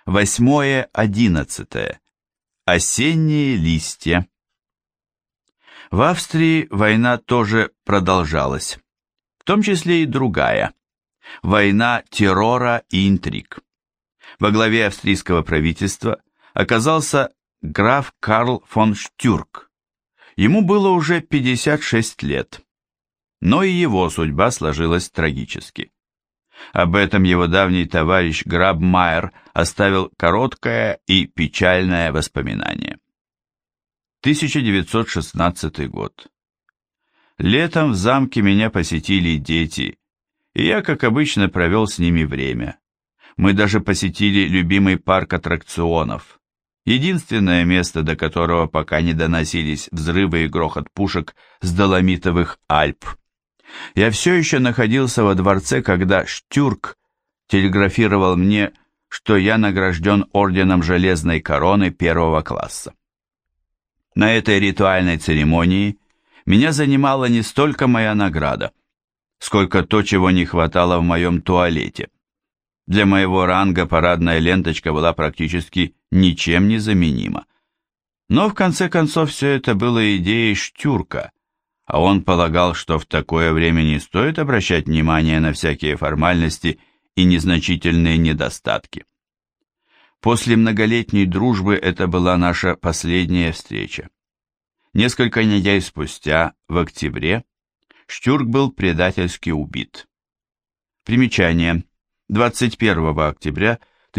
8-11. Осенние листья. В Австрии война тоже продолжалась, в том числе и другая – война террора и интриг. Во главе австрийского правительства оказался граф Карл фон Штюрк. Ему было уже 56 лет, но и его судьба сложилась трагически. Об этом его давний товарищ Грабмайер оставил короткое и печальное воспоминание. 1916 год. Летом в замке меня посетили дети, и я, как обычно, провел с ними время. Мы даже посетили любимый парк аттракционов, единственное место, до которого пока не доносились взрывы и грохот пушек с Доломитовых Альп. Я все еще находился во дворце, когда Штюрк телеграфировал мне, что я награжден орденом Железной Короны первого класса. На этой ритуальной церемонии меня занимала не столько моя награда, сколько то, чего не хватало в моем туалете. Для моего ранга парадная ленточка была практически ничем не заменима. Но в конце концов все это было идеей Штюрка, а он полагал, что в такое время не стоит обращать внимание на всякие формальности и незначительные недостатки. После многолетней дружбы это была наша последняя встреча. Несколько недель спустя, в октябре, Штюрк был предательски убит. Примечание. 21 октября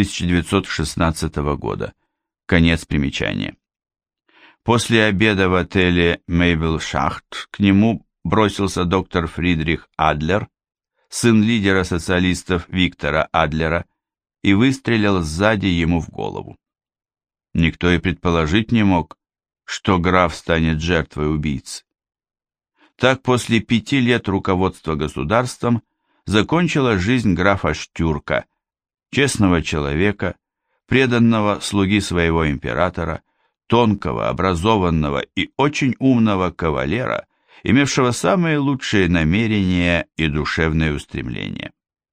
1916 года. Конец примечания. После обеда в отеле Мейбелшахт к нему бросился доктор Фридрих Адлер, сын лидера социалистов Виктора Адлера, и выстрелил сзади ему в голову. Никто и предположить не мог, что граф станет жертвой убийцы. Так после 5 лет руководства государством закончила жизнь графа Штюрка, честного человека, преданного слуги своего императора, тонкого, образованного и очень умного кавалера, имевшего самые лучшие намерения и душевные устремления.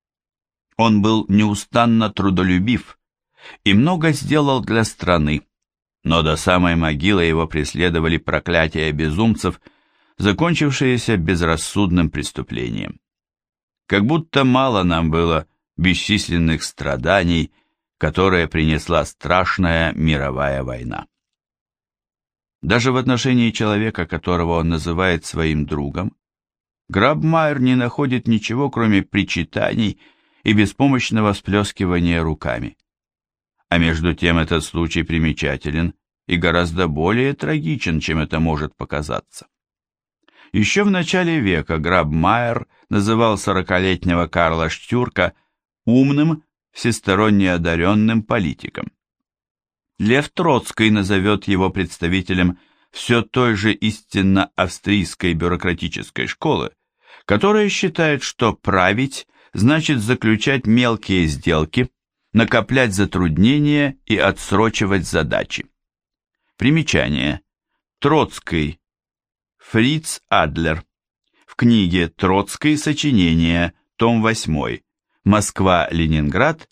Он был неустанно трудолюбив и много сделал для страны, но до самой могилы его преследовали проклятия безумцев, закончившиеся безрассудным преступлением. Как будто мало нам было бесчисленных страданий, которые принесла страшная мировая война. Даже в отношении человека, которого он называет своим другом, Грабмайер не находит ничего, кроме причитаний и беспомощного всплескивания руками. А между тем этот случай примечателен и гораздо более трагичен, чем это может показаться. Еще в начале века Грабмайер называл 40-летнего Карла Штюрка умным, всесторонне одаренным политиком. Лев Троцкий назовет его представителем все той же истинно австрийской бюрократической школы, которая считает, что править значит заключать мелкие сделки, накоплять затруднения и отсрочивать задачи. Примечание. Троцкий. Фриц Адлер. В книге «Троцкий. Сочинения», том 8. Москва-Ленинград,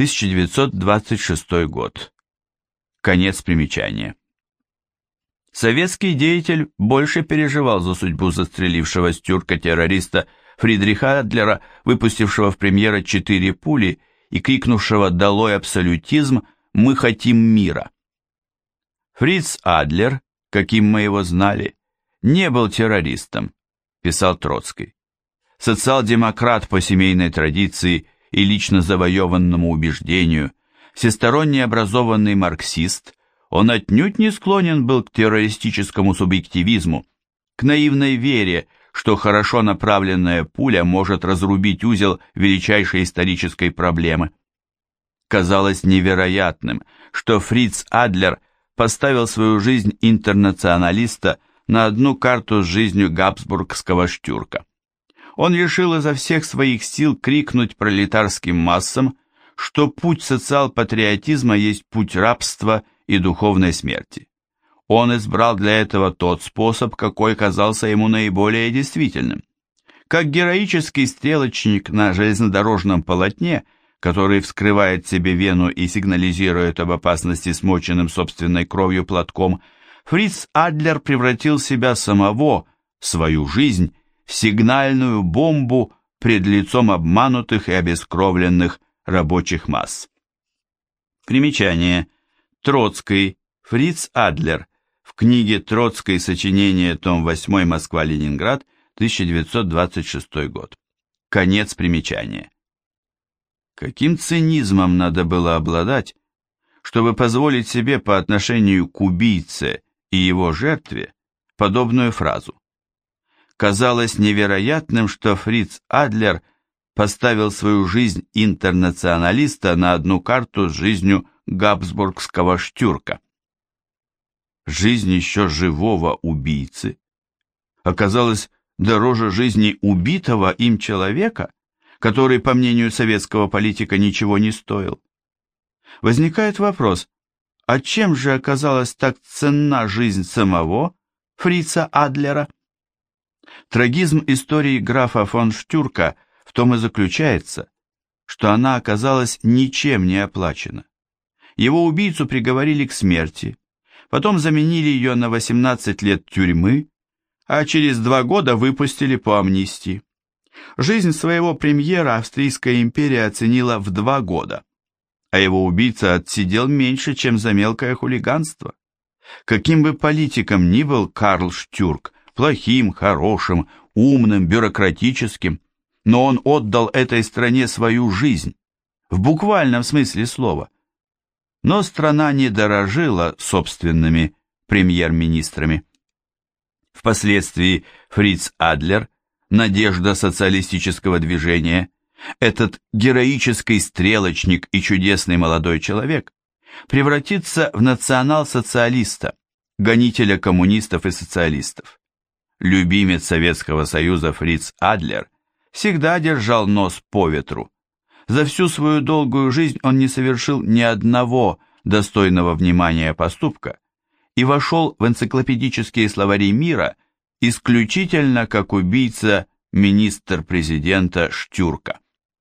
1926 год. Конец примечания. Советский деятель больше переживал за судьбу застрелившего Штюрка-террориста Фридриха Адлера, выпустившего в премьеры 4 пули и крикнувшего «Долой абсолютизм! Мы хотим мира!». Фриц Адлер, каким мы его знали, не был террористом, писал Троцкий. Социал-демократ по семейной традиции и лично завоеванному убеждению, всесторонне образованный марксист, он отнюдь не склонен был к террористическому субъективизму, к наивной вере, что хорошо направленная пуля может разрубить узел величайшей исторической проблемы. Казалось невероятным, что Фриц Адлер поставил свою жизнь интернационалиста на одну карту с жизнью габсбургского Штюрка. Он решил изо всех своих сил крикнуть пролетарским массам, что путь социал-патриотизма есть путь рабства и духовной смерти. Он избрал для этого тот способ, какой казался ему наиболее действительным. Как героический стрелочник на железнодорожном полотне, который вскрывает себе вену и сигнализирует об опасности смоченным собственной кровью платком, Фриц Адлер превратил себя самого, свою жизнь, в сигнальную бомбу пред лицом обманутых и обескровленных рабочих масс. Примечание. Троцкий, Фриц Адлер, в книге «Троцкий. Сочинение. Том 8. Москва-Ленинград. 1926 год». Конец примечания. Каким цинизмом надо было обладать, чтобы позволить себе по отношению к убийце и его жертве подобную фразу? Казалось невероятным, что Фриц Адлер поставил свою жизнь интернационалиста на одну карту с жизнью габсбургского штюрка. Жизнь еще живого убийцы оказалась дороже жизни убитого им человека, который, по мнению советского политика, ничего не стоил. Возникает вопрос, а чем же оказалась так ценна жизнь самого Фрица Адлера? Трагизм истории графа фон Штюрка в том и заключается, что она оказалась ничем не оплачена. Его убийцу приговорили к смерти, потом заменили ее на 18 лет тюрьмы, а через 2 года выпустили по амнистии. Жизнь своего премьера Австрийская империя оценила в 2 года, а его убийца отсидел меньше, чем за мелкое хулиганство. Каким бы политиком ни был Карл Штюрк, плохим, хорошим, умным, бюрократическим, но он отдал этой стране свою жизнь, в буквальном смысле слова. Но страна не дорожила собственными премьер-министрами. Впоследствии Фриц Адлер, надежда социалистического движения, этот героический стрелочник и чудесный молодой человек, превратится в национал-социалиста, гонителя коммунистов и социалистов. Любимец Советского Союза Фриц Адлер всегда держал нос по ветру. За всю свою долгую жизнь он не совершил ни одного достойного внимания поступка и вошел в энциклопедические словари мира исключительно как убийца министр-президента Штюрка.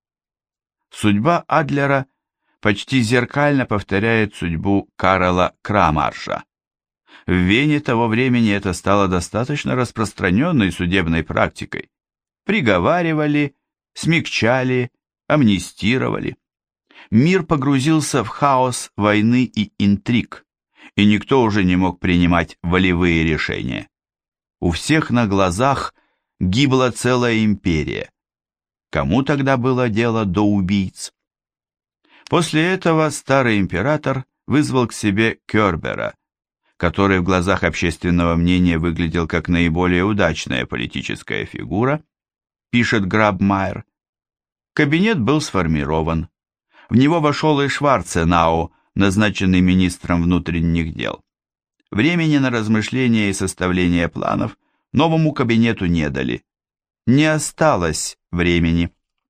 Судьба Адлера почти зеркально повторяет судьбу Карла Крамарша. В Вене того времени это стало достаточно распространенной судебной практикой. Приговаривали, смягчали, амнистировали. Мир погрузился в хаос войны и интриг, и никто уже не мог принимать волевые решения. У всех на глазах гибла целая империя. Кому тогда было дело до убийц? После этого старый император вызвал к себе Кёрбера, который в глазах общественного мнения выглядел как наиболее удачная политическая фигура, пишет Грабмайер. Кабинет был сформирован. В него вошел и Шварценау, назначенный министром внутренних дел. Времени на размышления и составление планов новому кабинету не дали. Не осталось времени.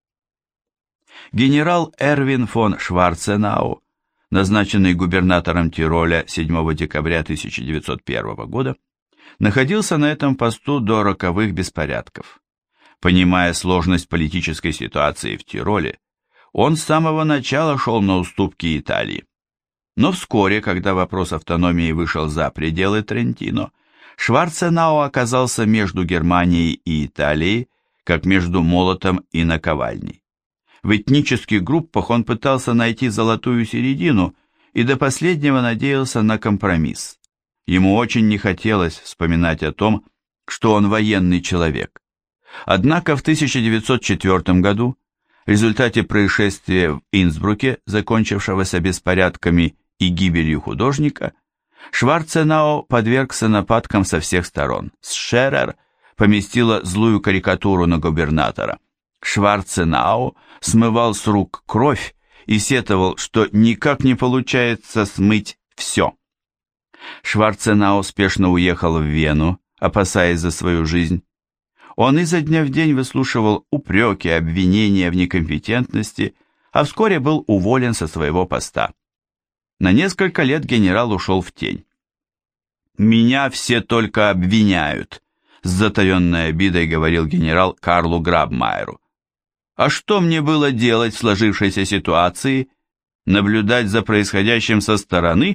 Генерал Эрвин фон Шварценау, назначенный губернатором Тироля 7 декабря 1901 года, находился на этом посту до роковых беспорядков. Понимая сложность политической ситуации в Тироле, он с самого начала шел на уступки Италии. Но вскоре, когда вопрос автономии вышел за пределы Трентино, Шварценау оказался между Германией и Италией, как между молотом и наковальней. В этнических группах он пытался найти золотую середину и до последнего надеялся на компромисс. Ему очень не хотелось вспоминать о том, что он военный человек. Однако в 1904 году, в результате происшествия в Инсбруке, закончившегося беспорядками и гибелью художника, Шварценау подвергся нападкам со всех сторон. Шерер поместила злую карикатуру на губернатора. Шварценау смывал с рук кровь и сетовал, что никак не получается смыть все. Шварценау спешно уехал в Вену, опасаясь за свою жизнь. Он изо дня в день выслушивал упреки, обвинения в некомпетентности, а вскоре был уволен со своего поста. На несколько лет генерал ушел в тень. «Меня все только обвиняют», — с затаенной обидой говорил генерал Карлу Грабмайеру. А что мне было делать в сложившейся ситуации? Наблюдать за происходящим со стороны?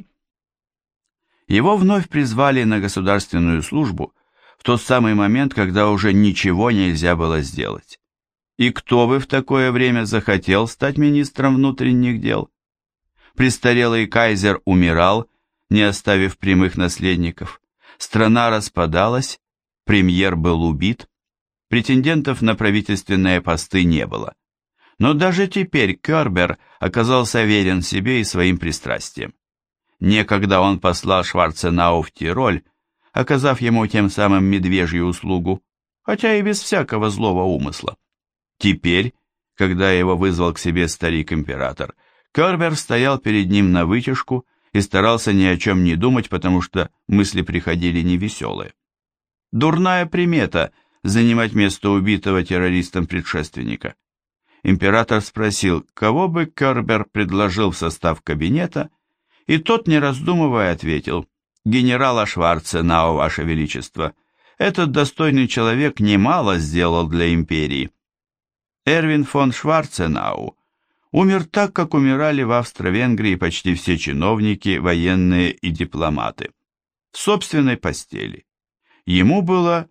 Его вновь призвали на государственную службу в тот самый момент, когда уже ничего нельзя было сделать. И кто бы в такое время захотел стать министром внутренних дел? Престарелый кайзер умирал, не оставив прямых наследников. Страна распадалась, премьер был убит, претендентов на правительственные посты не было. Но даже теперь Кербер оказался верен себе и своим пристрастиям. Некогда он послал Шварценау в Тироль, оказав ему тем самым медвежью услугу, хотя и без всякого злого умысла. Теперь, когда его вызвал к себе старик-император, Кербер стоял перед ним на вытяжку и старался ни о чем не думать, потому что мысли приходили невеселые. Дурная примета – занимать место убитого террористом предшественника. Император спросил, кого бы Кербер предложил в состав кабинета, и тот, не раздумывая, ответил: «Генерала Шварценау, Ваше Величество, этот достойный человек немало сделал для империи». Эрвин фон Шварценау умер так, как умирали в Австро-Венгрии почти все чиновники, военные и дипломаты. В собственной постели. Ему было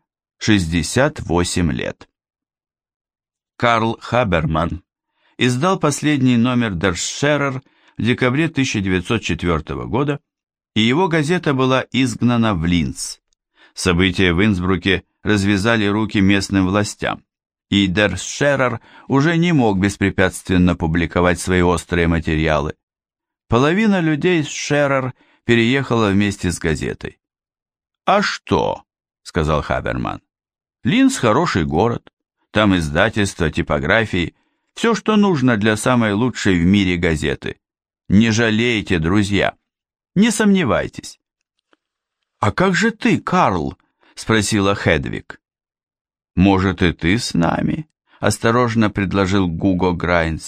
68 лет. Карл Хаберман издал последний номер Der Scherer в декабре 1904 года, и его газета была изгнана в Линц. События в Инсбруке развязали руки местным властям, и Der Scherer уже не мог беспрепятственно публиковать свои острые материалы. Половина людей с Scherer переехала вместе с газетой. «А что?» — сказал Хаберман. «Линц хороший город, там издательство, типографии, все, что нужно для самой лучшей в мире газеты. Не жалейте, друзья, не сомневайтесь». «А как же ты, Карл?» — спросила Хедвиг. «Может, и ты с нами?» — осторожно предложил Гуго Грайнс.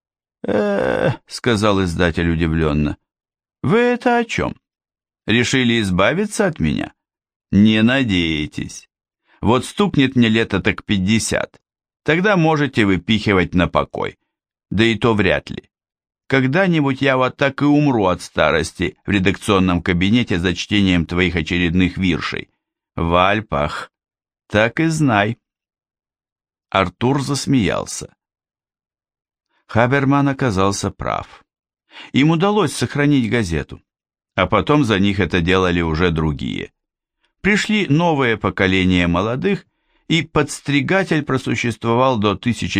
Сказал издатель удивленно. «Вы это о чем? Решили избавиться от меня? Не надеетесь. Вот стукнет мне лето так 50, тогда можете выпихивать на покой. Да и то вряд ли. Когда-нибудь я вот так и умру от старости в редакционном кабинете за чтением твоих очередных виршей. В Альпах. Так и знай». Артур засмеялся. Хаберман оказался прав. Им удалось сохранить газету, а потом за них это делали уже другие. Пришли новые поколения молодых, и подстригатель просуществовал до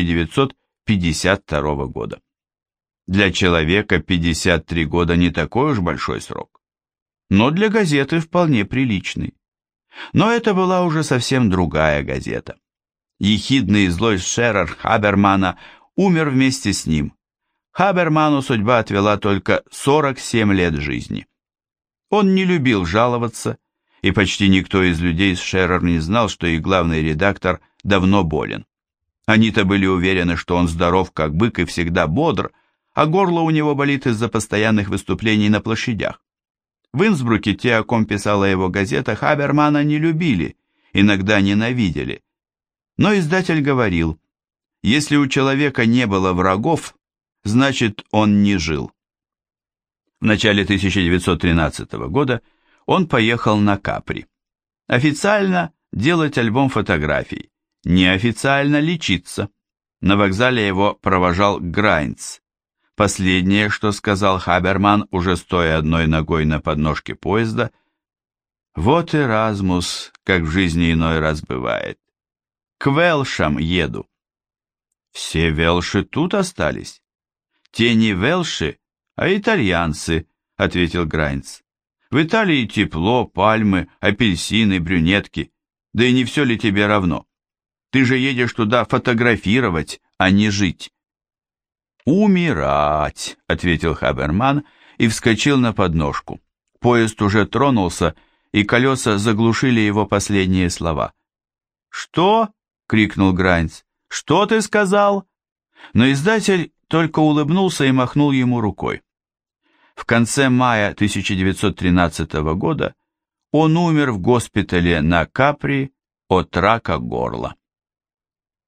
1952 года. Для человека 53 года не такой уж большой срок, но для газеты вполне приличный. Но это была уже совсем другая газета. Ехидный и злой Шерер Хабермана умер вместе с ним. Хаберману судьба отвела только 47 лет жизни. Он не любил жаловаться, и почти никто из людей с Шерер не знал, что их главный редактор давно болен. Они-то были уверены, что он здоров как бык и всегда бодр, а горло у него болит из-за постоянных выступлений на площадях. В Инсбруке те, о ком писала его газета, Хабермана не любили, иногда ненавидели. Но издатель говорил, если у человека не было врагов, значит он не жил. В начале 1913 года он поехал на Капри. Официально делать альбом фотографий, неофициально лечиться. На вокзале его провожал Грайнц. Последнее, что сказал Хаберман, уже стоя одной ногой на подножке поезда: «Вот Эразмус, как в жизни иной раз бывает. К Велшам еду». «Все велши тут остались?» «Те не велши, а итальянцы», — ответил Грайнц. «В Италии тепло, пальмы, апельсины, брюнетки. Да и не все ли тебе равно? Ты же едешь туда фотографировать, а не жить». «Умирать», — ответил Хаберман и вскочил на подножку. Поезд уже тронулся, и колеса заглушили его последние слова. «Что?» — крикнул Грайнц. «Что ты сказал?» Но издатель только улыбнулся и махнул ему рукой. В конце мая 1913 года он умер в госпитале на Капри от рака горла.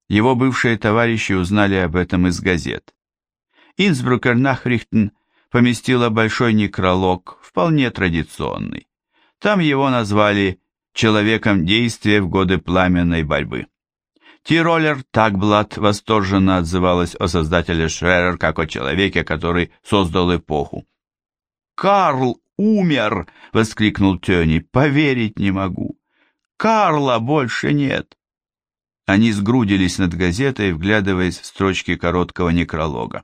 Его бывшие товарищи узнали об этом из газет. Инсбрукер Nachrichten поместила большой некролог, вполне традиционный. Там его назвали «человеком действия в годы пламенной борьбы». Тиролер Тагблат восторженно отзывалась о создателе Шререр как о человеке, который создал эпоху. «Карл умер!» — воскликнул Тёни. «Поверить не могу! Карла больше нет!» Они сгрудились над газетой, вглядываясь в строчки короткого некролога.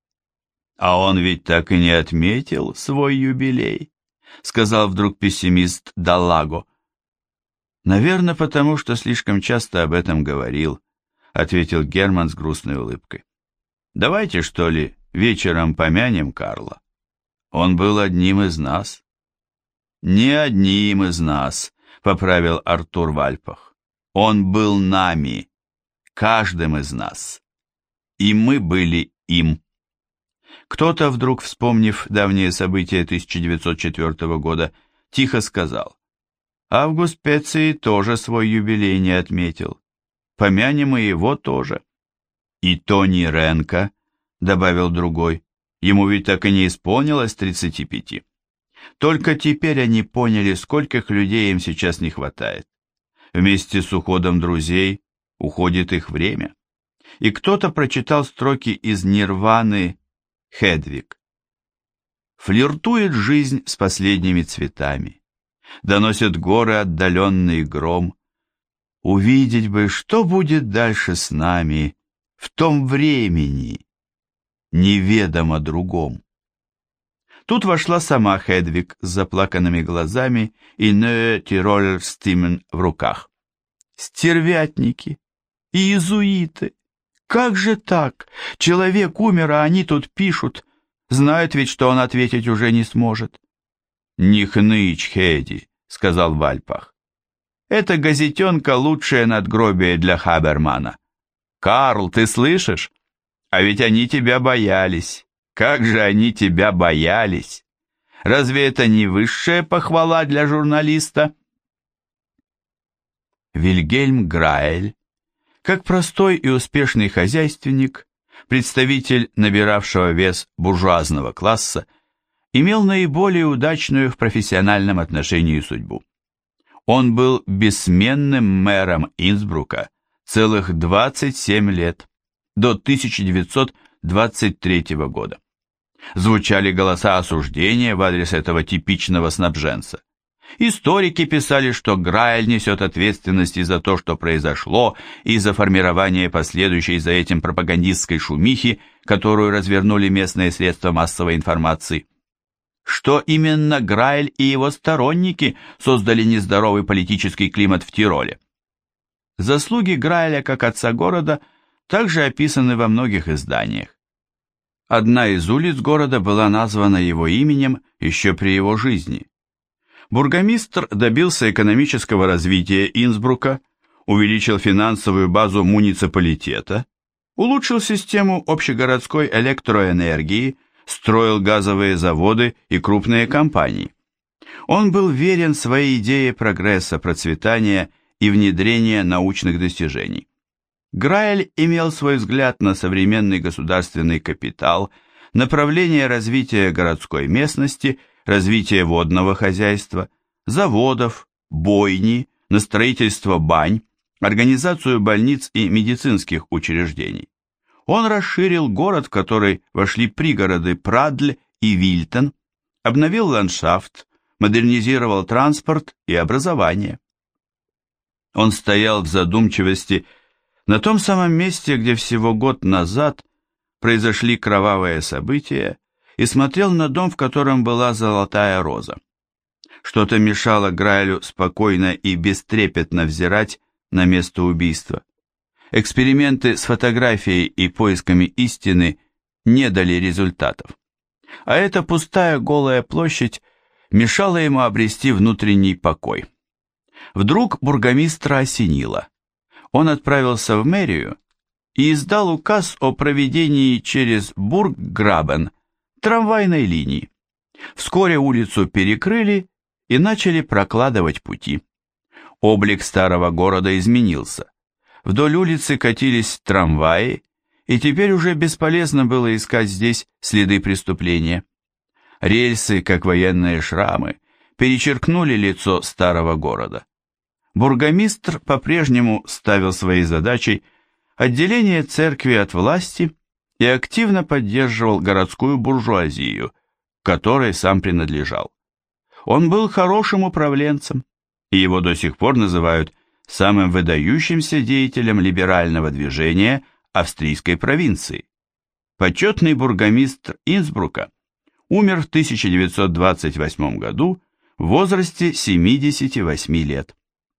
«А он ведь так и не отметил свой юбилей», — сказал вдруг пессимист Даллаго. «Наверное, потому что слишком часто об этом говорил», — ответил Герман с грустной улыбкой. «Давайте, что ли, вечером помянем Карла. Он был одним из нас». «Не одним из нас», — поправил Артур Вальпах. «Он был нами, каждым из нас. И мы были им». Кто-то, вдруг вспомнив давние события 1904 года, тихо сказал: «Август Пеций тоже свой юбилей не отметил. Помянем и его тоже». «И Тони Ренко», — добавил другой, — «ему ведь так и не исполнилось 35. Только теперь они поняли, скольких людей им сейчас не хватает. Вместе с уходом друзей уходит их время». И кто-то прочитал строки из «Нирваны» Хедвиг. Флиртует жизнь с последними цветами, доносят горы отдаленный гром. Увидеть бы, что будет дальше с нами в том времени, неведомо другом. Тут вошла сама Хедвиг с заплаканными глазами и «Neue Tiroler Stimmen» в руках. «Стервятники! Иезуиты! Как же так? Человек умер, а они тут пишут. Знают ведь, что он ответить уже не сможет». «Не хнычь, Хеди», — сказал Вальпах. «Эта газетенка — лучшее надгробие для Хабермана. Карл, ты слышишь? А ведь они тебя боялись. Как же они тебя боялись! Разве это не высшая похвала для журналиста?» Вильгельм Граэль, как простой и успешный хозяйственник, представитель набиравшего вес буржуазного класса, имел наиболее удачную в профессиональном отношении судьбу. Он был бессменным мэром Инсбрука целых 27 лет, до 1923 года. Звучали голоса осуждения в адрес этого типичного снабженца. Историки писали, что Граэль несет ответственность и за то, что произошло, и за формирование последующей за этим пропагандистской шумихи, которую развернули местные средства массовой информации. Что именно Граэль и его сторонники создали нездоровый политический климат в Тироле. Заслуги Граэля как отца города также описаны во многих изданиях. Одна из улиц города была названа его именем еще при его жизни. Бургомистр добился экономического развития Инсбрука, увеличил финансовую базу муниципалитета, улучшил систему общегородской электроэнергии, строил газовые заводы и крупные компании. Он был верен своей идее прогресса, процветания и внедрения научных достижений. Граэль имел свой взгляд на современный государственный капитал, направление развития городской местности, развитие водного хозяйства, заводов, бойни, на строительство бань, организацию больниц и медицинских учреждений. Он расширил город, в который вошли пригороды Прадль и Вильтон, обновил ландшафт, модернизировал транспорт и образование. Он стоял в задумчивости на том самом месте, где всего год назад произошли кровавые события, и смотрел на дом, в котором была золотая роза. Что-то мешало Граэлю спокойно и бестрепетно взирать на место убийства. Эксперименты с фотографией и поисками истины не дали результатов. А эта пустая голая площадь мешала ему обрести внутренний покой. Вдруг бургомистра осенило. Он отправился в мэрию и издал указ о проведении через Бургграбен трамвайной линии. Вскоре улицу перекрыли и начали прокладывать пути. Облик старого города изменился. Вдоль улицы катились трамваи, и теперь уже бесполезно было искать здесь следы преступления. Рельсы, как военные шрамы, перечеркнули лицо старого города. Бургомистр по-прежнему ставил своей задачей отделение церкви от власти и активно поддерживал городскую буржуазию, которой сам принадлежал. Он был хорошим управленцем, и его до сих пор называют самым выдающимся деятелем либерального движения австрийской провинции. Почетный бургомистр Инсбрука умер в 1928 году в возрасте 78 лет.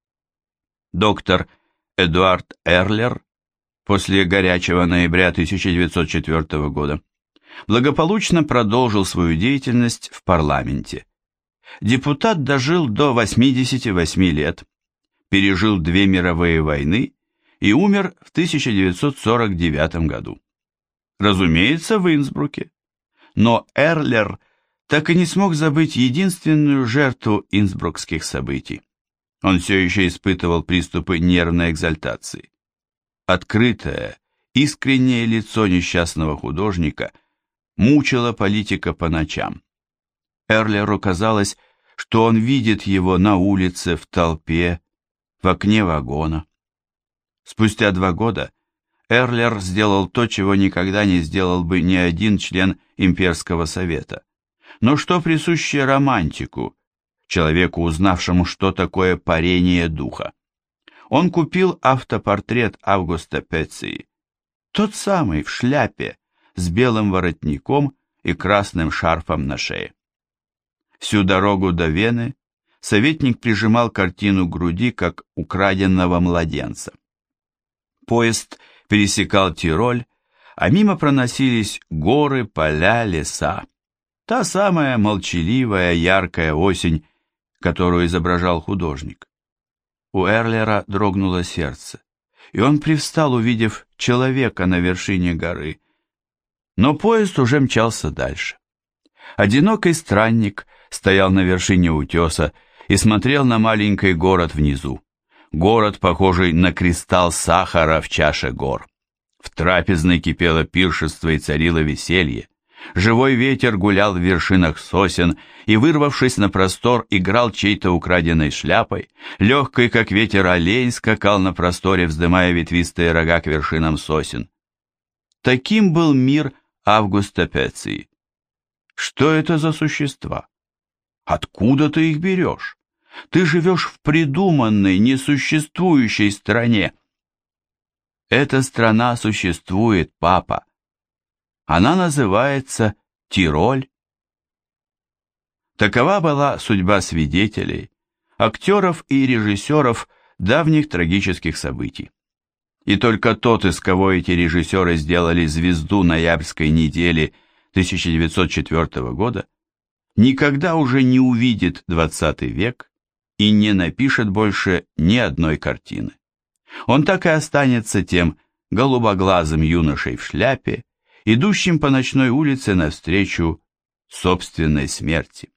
Доктор Эдуард Эрлер после горячего ноября 1904 года благополучно продолжил свою деятельность в парламенте. Депутат дожил до 88 лет, пережил 2 мировые войны и умер в 1949 году. Разумеется, в Инсбруке. Но Эрлер так и не смог забыть единственную жертву инсбрукских событий. Он все еще испытывал приступы нервной экзальтации. Открытое, искреннее лицо несчастного художника мучило политика по ночам. Эрлеру казалось, что он видит его на улице, в толпе, в окне вагона. Спустя 2 года Эрлер сделал то, чего никогда не сделал бы ни один член имперского совета, но что присуще романтику, человеку, узнавшему, что такое парение духа. Он купил автопортрет Августа Пеции, тот самый в шляпе, с белым воротником и красным шарфом на шее. Всю дорогу до Вены советник прижимал картину к груди, как украденного младенца. Поезд пересекал Тироль, а мимо проносились горы, поля, леса. Та самая молчаливая, яркая осень, которую изображал художник. У Эрлера дрогнуло сердце, и он привстал, увидев человека на вершине горы. Но поезд уже мчался дальше. Одинокий странник стоял на вершине утеса и смотрел на маленький город внизу. Город, похожий на кристалл сахара в чаше гор. В трапезной кипело пиршество и царило веселье. Живой ветер гулял в вершинах сосен и, вырвавшись на простор, играл чьей-то украденной шляпой. Легкий, как ветер, олень скакал на просторе, вздымая ветвистые рога к вершинам сосен. Таким был мир Августа Пеции. Что это за существа? Откуда ты их берешь? Ты живешь в придуманной, несуществующей стране. Эта страна существует, папа. Она называется Тироль. Такова была судьба свидетелей, актеров и режиссеров давних трагических событий. И только тот, из кого эти режиссеры сделали звезду ноябрьской недели 1904 года, никогда уже не увидит 20 век и не напишет больше ни одной картины. Он так и останется тем голубоглазым юношей в шляпе, идущим по ночной улице навстречу собственной смерти.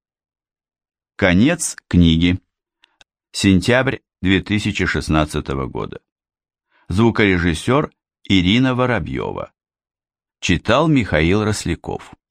Конец книги. Сентябрь 2016 года. Звукорежиссер Ирина Воробьева. Читал Михаил Росляков.